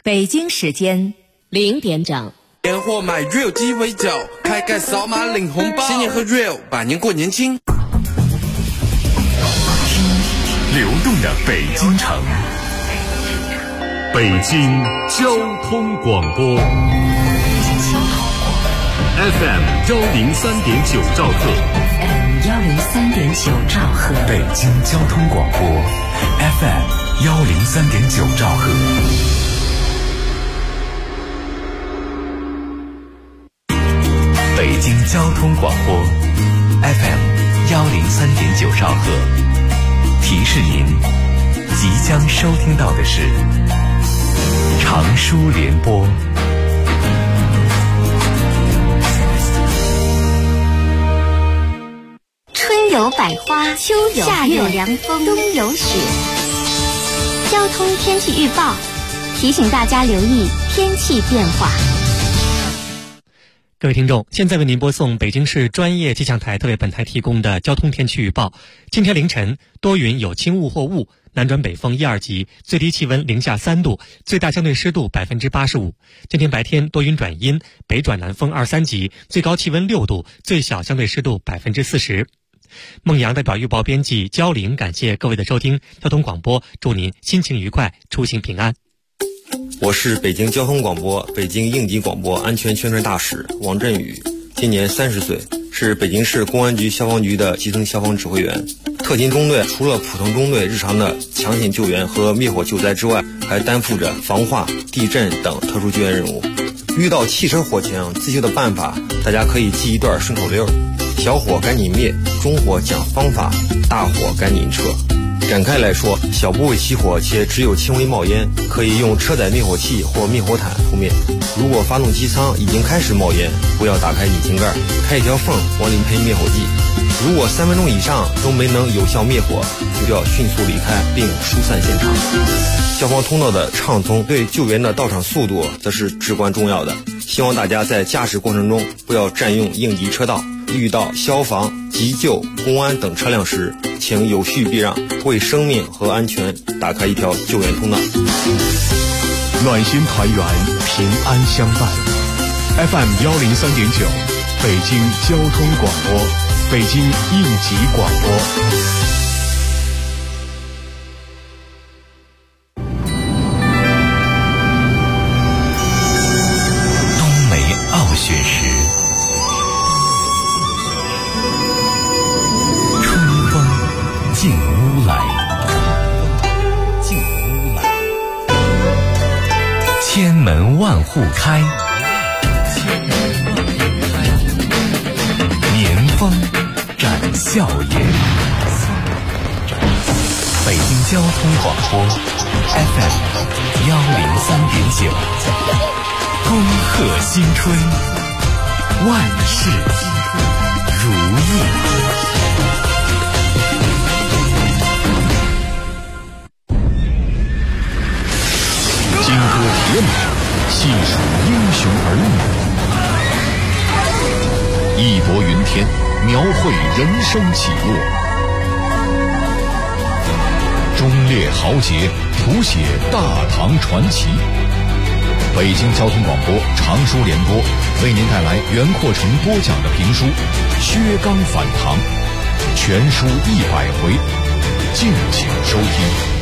北京时间0点整。 年货买 Real 鸡尾酒，开盖扫码领红包，新年喝 Real， 百年过年轻。 流动的北京城，北京交通广播 FM 103.9兆赫， 103.9兆赫， 北京交通广播 FM 103.9兆赫。北京交通广播 FM 103.9兆赫，提示您即将收听到的是长舒联播。 春有百花，秋有夏有凉风，冬有雪。交通天气预报提醒大家留意天气变化。 各位听众，现在为您播送北京市专业气象台特为本台提供的交通天气预报。今天凌晨多云有轻雾或雾，南转北风1、2级，最低气温零下3度，最大相对湿度85%。今天白天多云转阴，北转南风2、3级，最高气温6度，最小相对湿度40%。孟阳代表预报编辑焦玲，感谢各位的收听。交通广播祝您心情愉快，出行平安。 我是北京交通广播北京应急广播安全宣传大使王振宇，今年30岁，是北京市公安局消防局的基层消防指挥员。特勤中队除了普通中队日常的抢险救援和灭火救灾之外，还担负着防化、地震等特殊救援任务。遇到汽车火情，自救的办法大家可以记一段顺口溜：小火赶紧灭，中火讲方法，大火赶紧撤。展开来说，小部位起火且只有轻微冒烟，可以用车载灭火器或灭火毯扑灭。如果发动机舱已经开始冒烟，不要打开引擎盖，开一条缝往里喷灭火剂。如果3分钟以上都没能有效灭火，就要迅速离开并疏散现场。消防通道的畅通对救援的到场速度则是至关重要的。希望大家在驾驶过程中不要占用应急车道，遇到消防、急救、公安等车辆时，请有序避让，为生命和安全打开一条救援通道。 暖心团圆，平安相伴。FM 103.9，北京交通广播，北京应急广播。雪时，春风进屋来，千门万户开，年风展笑颜。北京交通广播 FM 103.9，恭贺新春，万事如意。金戈铁马，细数英雄儿女，义薄云天，描绘人生起落。忠烈豪杰，谱写大唐传奇。北京交通广播长舒联播为您带来袁阔成播讲的评书《薛刚反唐》，全书100回，敬请收听。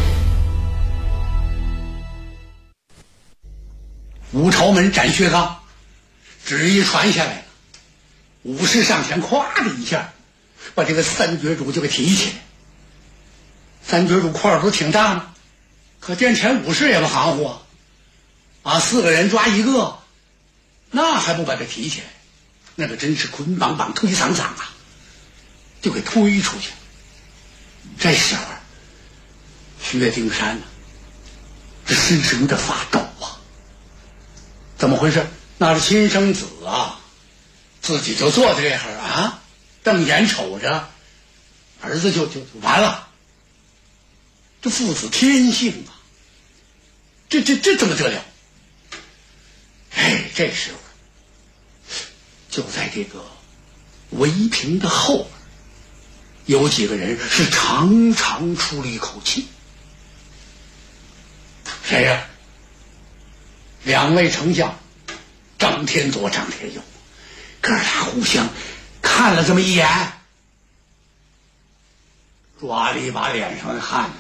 武朝门斩薛刚，旨意传下来了，武士上前咵的一下把这个三绝主就给提起来。三绝主块头挺大呢，可见前武士也不含糊啊，4个人抓1个，那还不把他提起来？那个真是捆绑绑推搡搡啊，就给推出去。这时候薛丁山呢，这身是有点发抖啊。怎么回事？那是亲生子啊，自己就坐在这会儿啊，瞪眼瞅着儿子就完了。这父子天性啊，这怎么得了？哎，这时候就在这个围屏的后边，有几个人是长长出了一口气。谁呀？ 两位丞相张天佐、张天佑，哥俩互相看了这么一眼，抓了一把脸上的汗，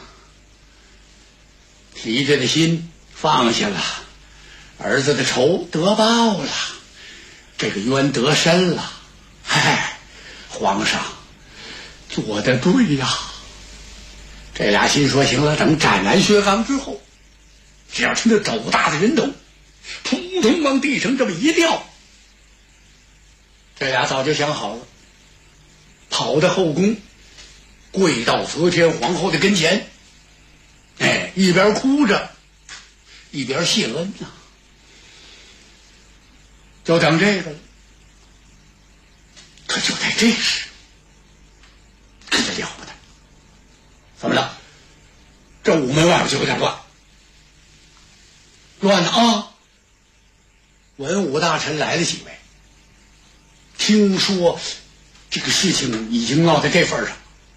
提着的心放下了，儿子的仇得报了，这个冤得深了。嗨，皇上做得对呀！这俩心说行了，等斩完薛刚之后，只要是那斗大的人头扑通往地上这么一掉，这俩早就想好了，跑到后宫，跪到则天皇后的跟前，一边哭着一边谢恩呐，就等这个了。可就在这时，可就了不得，怎么了？这午门外边就有点乱，乱的啊！文武大臣来了几位，听说这个事情已经闹到这份上，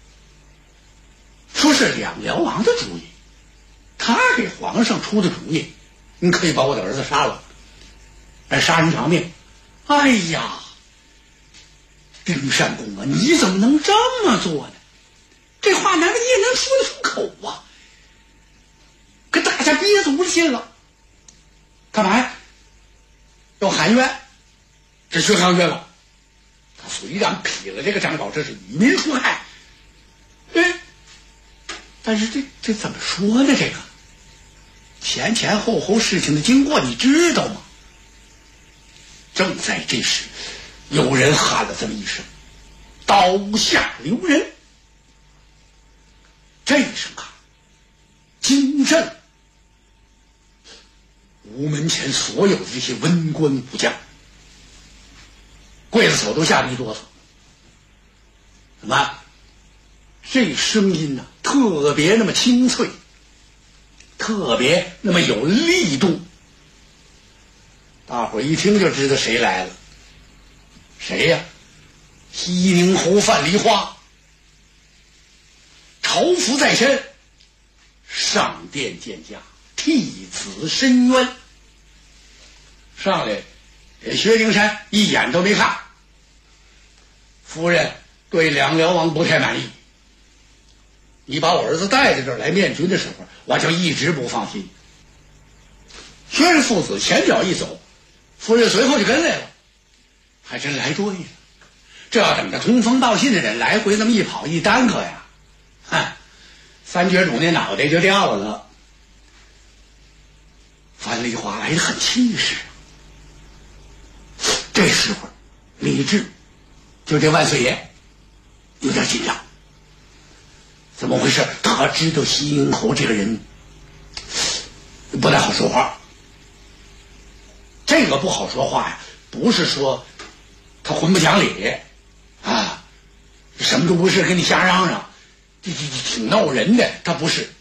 说是两辽王的主意，他给皇上出的主意，你可以把我的儿子杀了，来杀人偿命。哎呀，丁善公啊，你怎么能这么做呢？这话难道你也能说得出口啊？可大家憋足了劲了，干嘛呀？要喊冤，这薛刚冤了。他虽然劈了这个张宝，这是与民除害，但是这怎么说呢？这个前前后后事情的经过你知道吗？正在这时，有人喊了这么一声：“刀下留人！”这一声喊惊震午门前所有的这些文官武将，刽子手都吓得一哆嗦。怎么？这声音呢，特别那么清脆，特别那么有力度，大伙一听就知道谁来了。谁呀？西宁侯范蠡花，朝服在身，上殿见驾，替子申冤。上来，薛丁山一眼都没看。夫人对两辽王不太满意，你把我儿子带在这儿来面君的时候，我就一直不放心。薛氏父子前脚一走，夫人随后就跟来了，还真来对了。这要等着通风报信的人来回这么一跑一耽搁呀，三绝主那脑袋就掉了。范蠡花来得很气势。这时候李治就这万岁爷有点紧张，怎么回事？他知道西宁侯这个人不太好说话。这个不好说话呀，不是说他混不讲理啊，什么都不是，跟你瞎嚷嚷，这挺闹人的。他不是，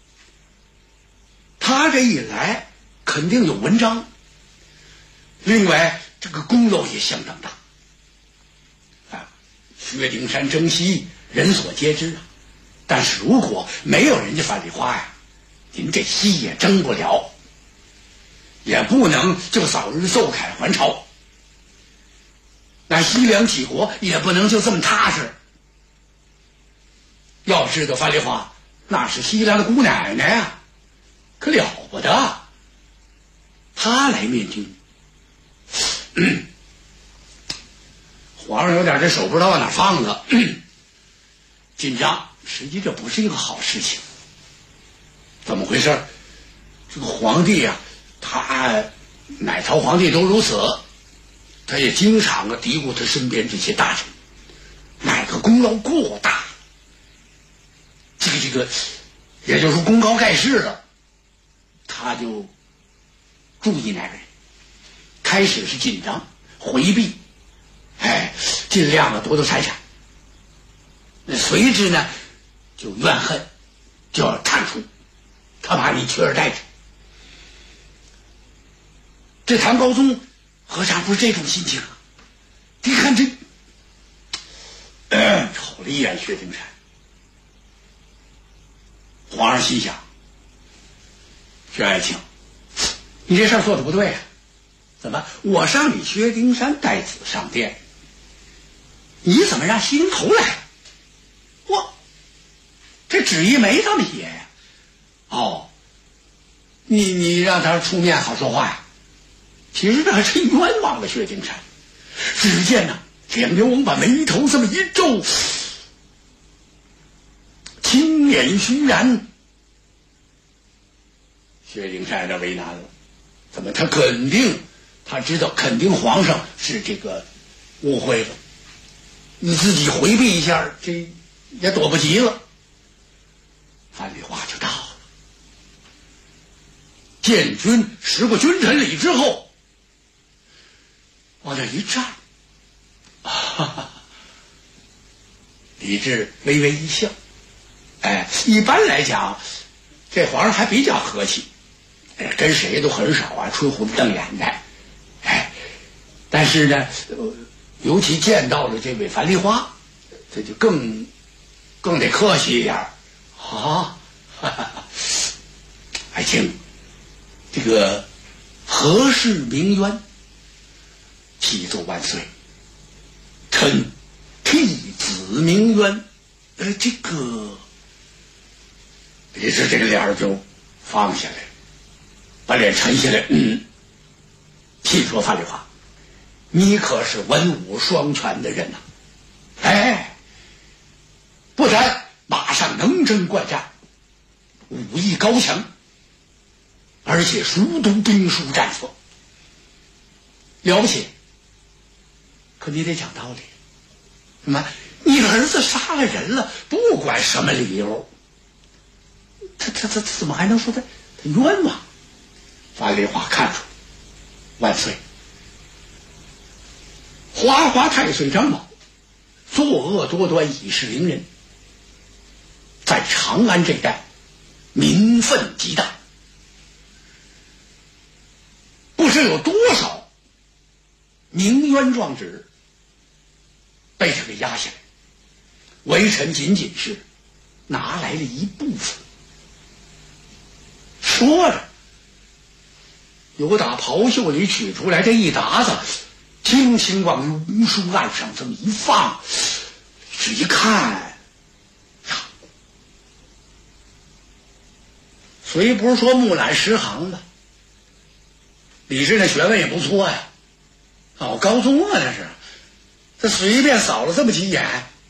他这一来肯定有文章，另外这个功劳也相当大啊。薛丁山征西人所皆知啊，但是如果没有人家范蠡花呀，您这西也征不了，也不能就早日奏凯还朝，那西凉几国也不能就这么踏实。要知道范蠡花那是西凉的姑奶奶呀，可了不得，他来面君，皇上有点这手不知道往哪放了，紧张。实际这不是一个好事情。怎么回事？这个皇帝啊，他哪朝皇帝都如此，他也经常嘀咕他身边这些大臣，哪个功劳过大，这个也就是说功高盖世了，他就注意哪个人。开始是紧张回避，尽量躲躲闪闪，随之呢就怨恨就要铲除，他怕你取而代之。这唐高宗何尝不是这种心情啊？你看这瞅了一眼薛丁山，皇上心想，薛爱卿， 你这事儿做的不对啊！怎么我让你薛丁山带子上殿，你怎么让西陵头来？我这旨意没这么写呀！哦，你让他出面好说话呀？其实这还是冤枉了薛丁山。只见呢，田刘王把眉头这么一皱，青脸虚然。薛丁山这为难了，怎么他知道肯定皇上是这个误会了，你自己回避一下，这也躲不及了。范丽华就到了，建军施过君臣礼之后，往那一站，李治微微一笑。一般来讲，这皇上还比较和气，跟谁都很少啊吹胡子瞪眼的。但是呢，尤其见到了这位樊梨花，这就更得客气一点啊。爱卿，这个何事鸣冤？启奏万岁，臣替子鸣冤。这个脸儿就放下来，把脸沉下来。听说樊梨花，你可是文武双全的人呐！不但马上能征惯战，武艺高强，而且熟读兵书战策，了不起。可你得讲道理，什么？你儿子杀了人了，不管什么理由，他怎么还能说他冤枉？樊梨花看出，万岁，华华太岁张某作恶多端，以势凌人，在长安这一带民愤极大，不知有多少鸣冤状纸被他给压下来，微臣仅仅是拿来了一部分。说着，由打袍袖里取出来这一沓子，轻轻往文书案上这么一放，只一看呀，虽不是说木兰十行吧，李治那学问也不错呀，高宗啊，这是，他随便扫了这么几眼，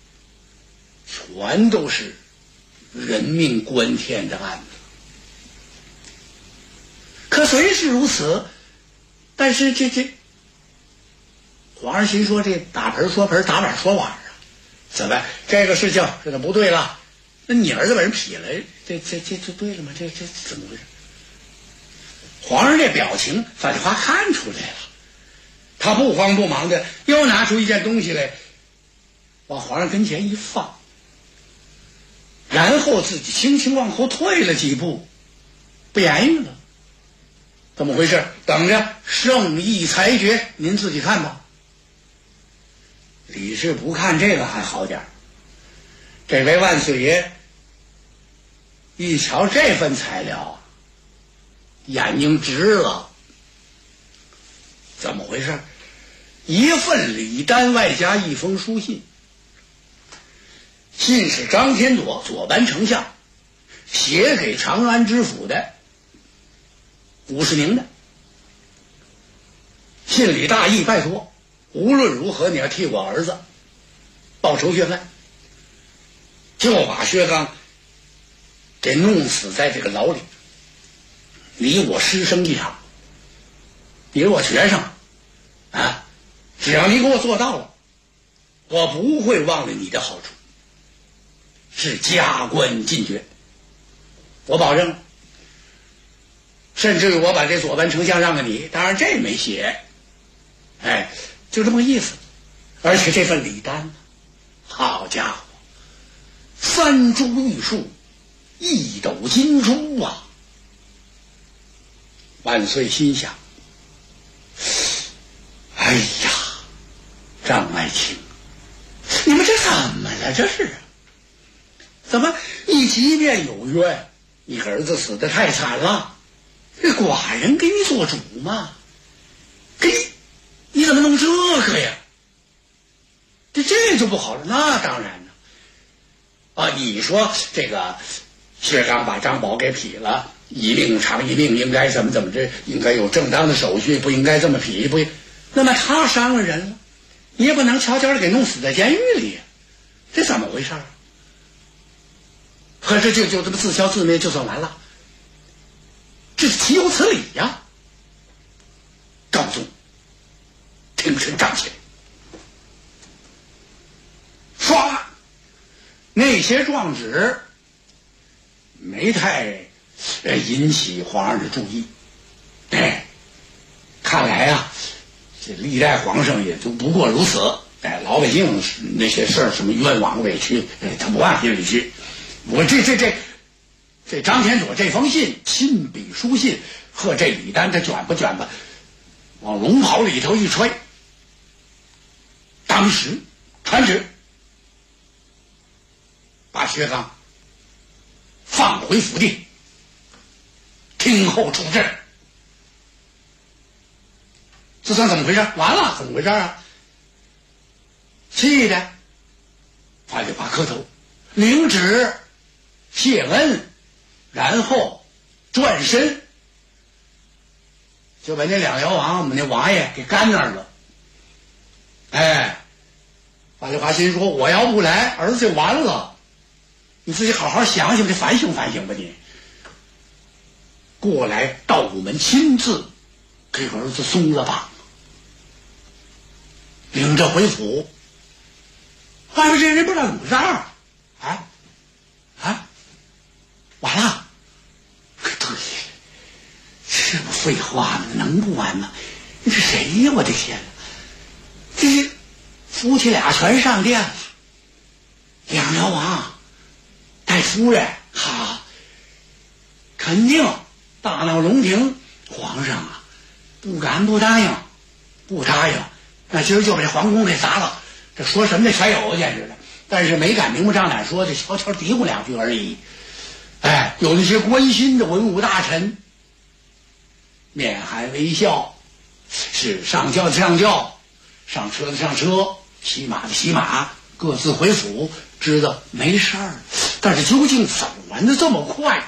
全都是人命关天的案子。可虽是如此，但是这皇上心说，这打盆说盆，打碗说碗啊，怎么这个事情这不对了？那你儿子把人劈了，这对了吗？这怎么回事？皇上这表情，樊梨花看出来了，他不慌不忙的又拿出一件东西来，往皇上跟前一放，然后自己轻轻往后退了几步，不言语了。怎么回事？等着圣意裁决，您自己看吧。李治不看这个还好点，这位万岁爷一瞧这份材料，眼睛直了。怎么回事？一份礼单外加一封书信，信是张天佐左班丞相写给长安知府的50名的，信里大意，拜托无论如何你要替我儿子报仇雪恨，就把薛刚给弄死在这个牢里，你我师生一场，你是我学生啊，只要你给我做到了，我不会忘了你的好处，是加官进爵，我保证。甚至我把这左班丞相让给你，当然这没写，就这么个意思。而且这份礼单，好家伙，3株玉树，1斗金珠啊！万岁心想，哎呀，张爱卿，你们这怎么了？这是怎么？你即便有冤，你儿子死得太惨了， 这寡人给你做主嘛，你怎么弄这个呀？这就不好了。那当然了，你说这个薛刚把张宝给劈了，一命偿一命，应该怎么着，应该有正当的手续，不应该这么劈，不？那么他伤了人了，你也不能悄悄的给弄死在监狱里，这怎么回事？可是就这么自消自灭就算完了，这是岂有此理呀！高宗挺身站起来，唰，那些状纸没太引起皇上的注意。看来啊，这历代皇上也就不过如此。老百姓那些事儿，什么冤枉委屈，他不往心里去。我这张天佐这封信，亲笔书信，和这李丹他卷吧，往龙袍里头一揣，当时传旨把薛刚放回府邸，听候处置。这算怎么回事？完了，怎么回事啊？气的范丽华磕头领旨谢恩，然后转身就把那两辽王我们那王爷给干那儿了。范丽华心说，我要不来儿子就完了，你自己好好想想，得反省反省吧。你过来到午门亲自给儿子松了绑，领着回府。外边这人不知道怎么回事儿，完了，对，这不废话吗？能不完吗？你是谁呀？我的天哪！这夫妻俩全上殿了，两辽王带夫人，肯定大闹龙庭。皇上啊，不答应，那今儿就把这皇宫给砸了。这说什么的全有，简直的，但是没敢明目张胆说，这悄悄嘀咕两句而已。有那些关心的文武大臣面含微笑，是上轿的上轿，上车的上车，骑马的骑马，各自回府，知道没事儿。但是究竟怎么完的这么快？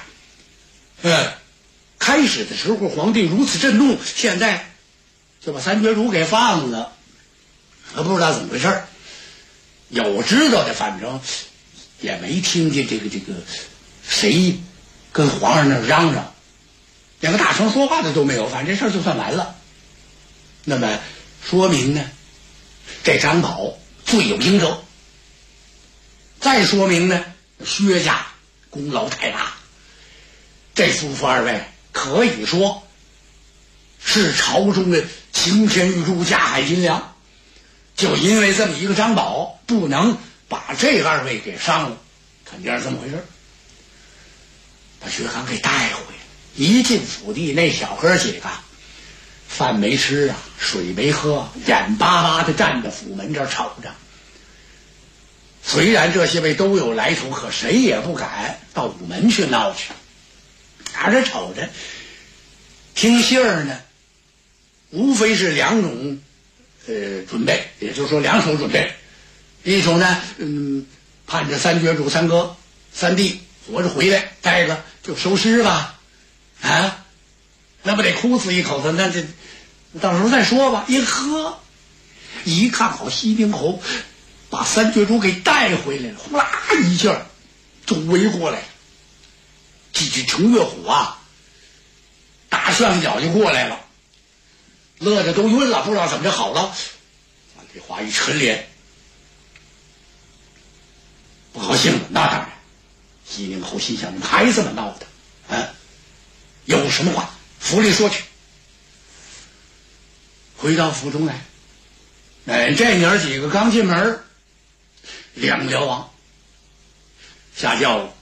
开始的时候皇帝如此震怒，现在就把三绝主给放了，不知道怎么回事。有知道的，反正也没听见这个谁跟皇上那嚷嚷，连个大声说话的都没有，反正这事儿就算完了。那么说明呢，这张宝罪有应得。再说明呢，薛家功劳太大，这夫妇二位可以说是朝中的擎天玉柱，架海金梁。就因为这么一个张宝，不能把这二位给伤了，肯定是这么回事。把薛刚给带回来，一进府邸，那小哥几个饭没吃啊，水没喝，眼巴巴的站在府门这儿瞅着。虽然这些位都有来头，可谁也不敢到午门去闹去，拿着瞅着。听信儿呢，无非是两种准备，也就是说两手准备。一种呢，盼着三绝主三哥三弟活着回来，再一个就收尸吧，那不得哭死一口子，那这到时候再说吧。一看好西宁侯把三绝主给带回来了，呼啦一下就围过来了。这程月虎啊，大旋脚就过来了，乐着都晕了，不知道怎么就好了。范丽华一沉脸，不高兴了。那当然，西宁侯心想，你们还这么闹的，有什么话府里说去。回到府中来，这娘几个刚进门，两辽王下轿了。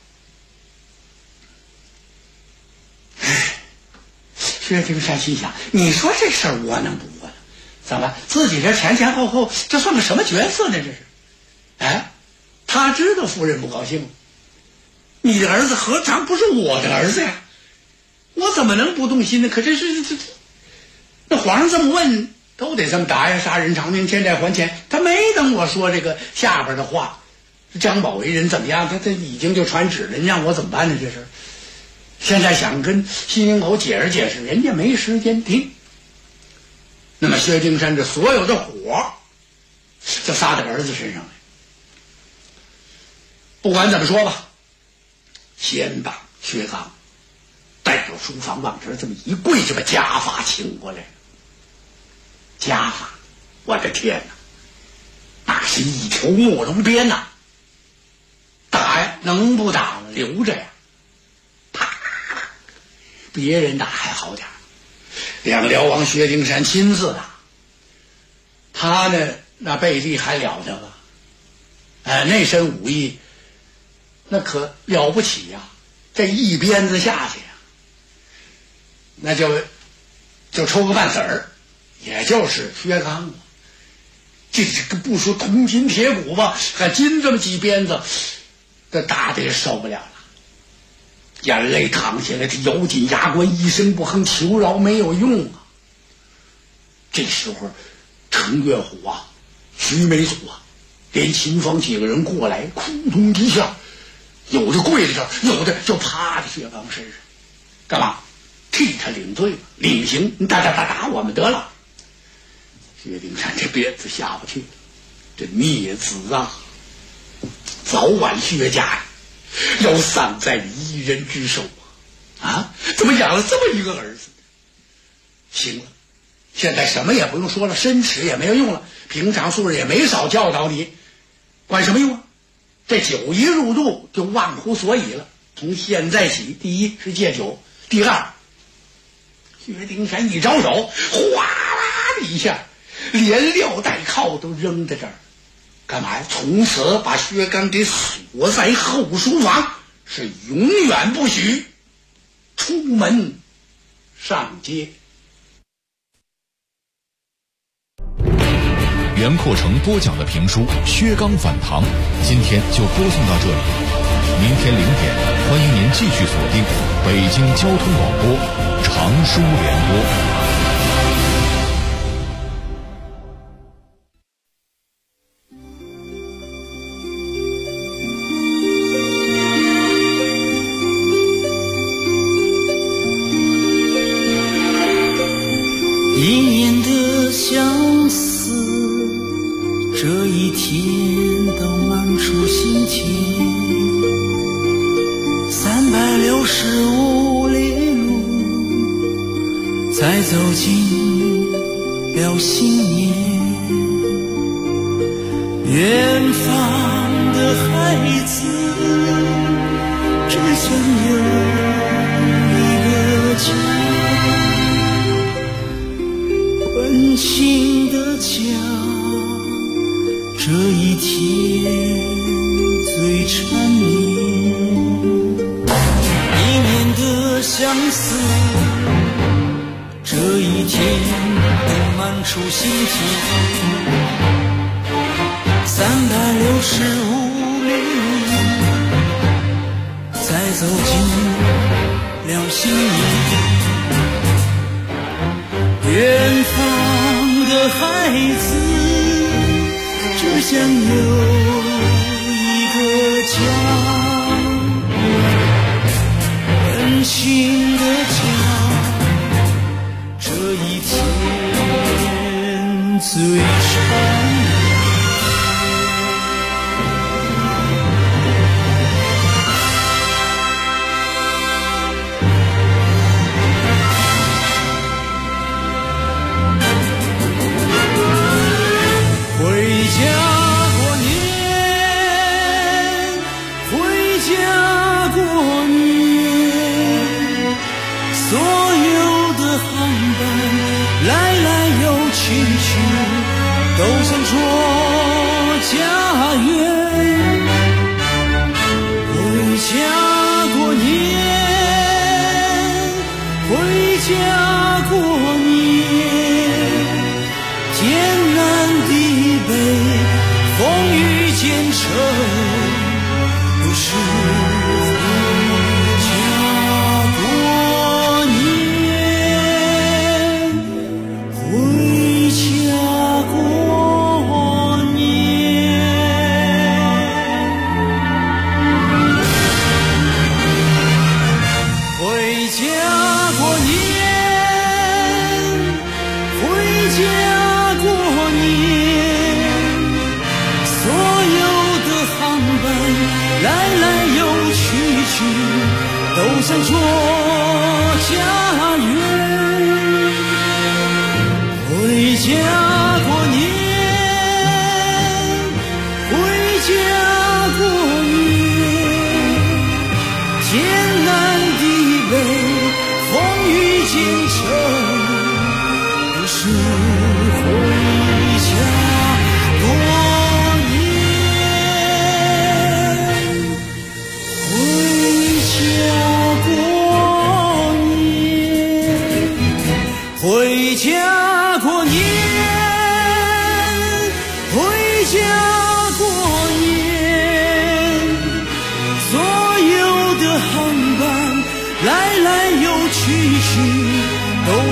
薛丁山心想，你说这事儿窝囊不窝囊？怎么自己这前后后这算个什么角色呢？这是他知道夫人不高兴，你的儿子何尝不是我的儿子呀？ 我怎么能不动心呢？可这那皇上这么问，都得这么答呀。杀人偿命，欠债还钱。他没等我说这个下边的话，张宝为人怎么样？他已经就传旨了，你让我怎么办呢？这事现在想跟西宁侯解释解释，人家没时间听。那么薛丁山这所有的火就撒在儿子身上了。不管怎么说吧，先把薛刚带到书房往这这么一跪，就把家法请过来了。家法，我的天哪，那是一条墨龙鞭呐！打呀，能不打吗？留着呀！啪！别人打还好点，两辽王薛丁山亲自打。他呢，那背力还了得吧？那身武艺，那可了不起呀！这一鞭子下去呀，那就抽个半子儿，也就是薛刚。这个不说铜筋铁骨吧，还金这么几鞭子，这打的也受不了了，眼泪淌下来，他咬紧牙关，一声不哼，求饶没有用啊。这时候，程月虎啊，徐美祖啊，连秦风几个人过来，扑通一下，有的跪在这儿，有的就趴在薛刚身上，干嘛？替他领罪吧，领刑，你打我们得了。薛丁山这鞭子下不去，这孽子啊，早晚薛家要丧在一人之手啊！怎么养了这么一个儿子？行了，现在什么也不用说了，申耻也没有用了，平常素日也没少教导你，管什么用啊？这酒一入肚就忘乎所以了。从现在起，第一是戒酒，第二，薛丁山一招手，哗啦的一下，连撂带靠都扔在这儿，干嘛呀？从此把薛刚给锁在后书房，是永远不许出门上街。 袁阔成播讲的评书《薛刚反唐》，今天就播送到这里。明天0点，欢迎您继续锁定北京交通广播长书联播。 一年的相思，这一天都漫出心田，365里路，才走进了新年。远方的孩子，只想有一个家。温馨的家，这一天最缠绵。一年的相思，这一天都漫出心田。365里路，才走进了新年。远方的孩子，只想有一个家，温馨的家，这一天最缠绵。都想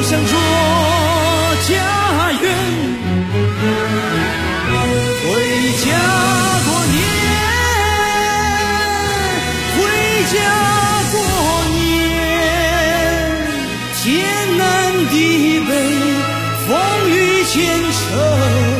想着家园，回家过年，回家过年，天南地北，风雨兼程。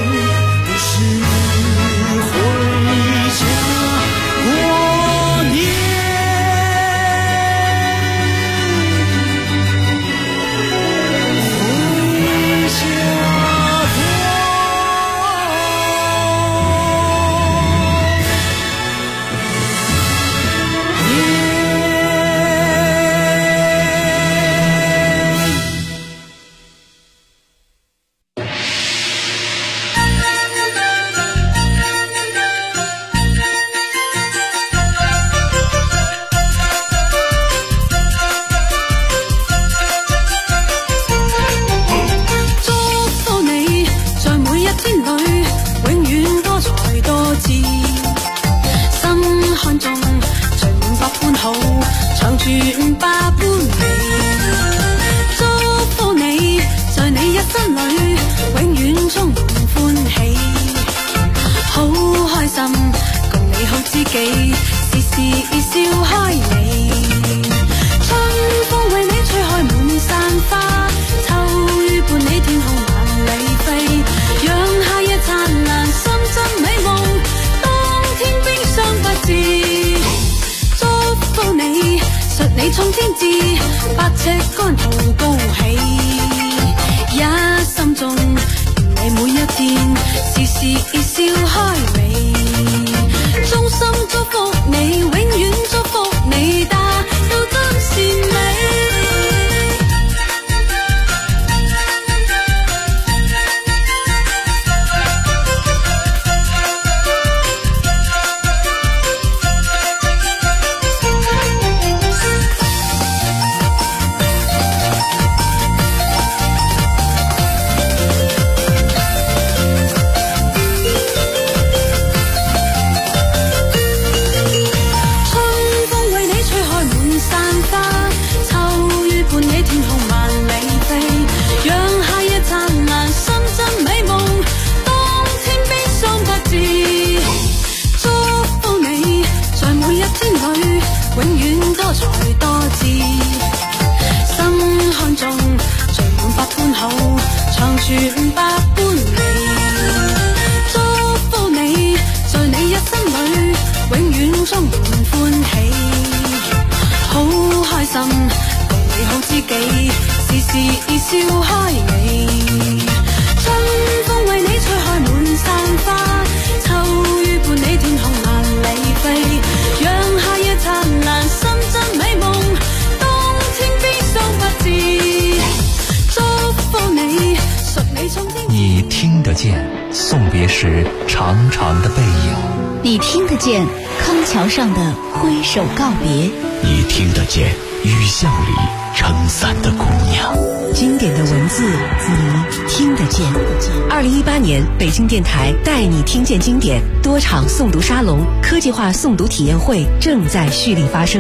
送别时长长的背影， 你听得见康桥上的挥手告别， 你听得见雨巷里撑伞的姑娘。 经典的文字，你听得见。2018年北京电台带你听见经典多场诵读沙龙、科技化诵读体验会正在蓄力发生。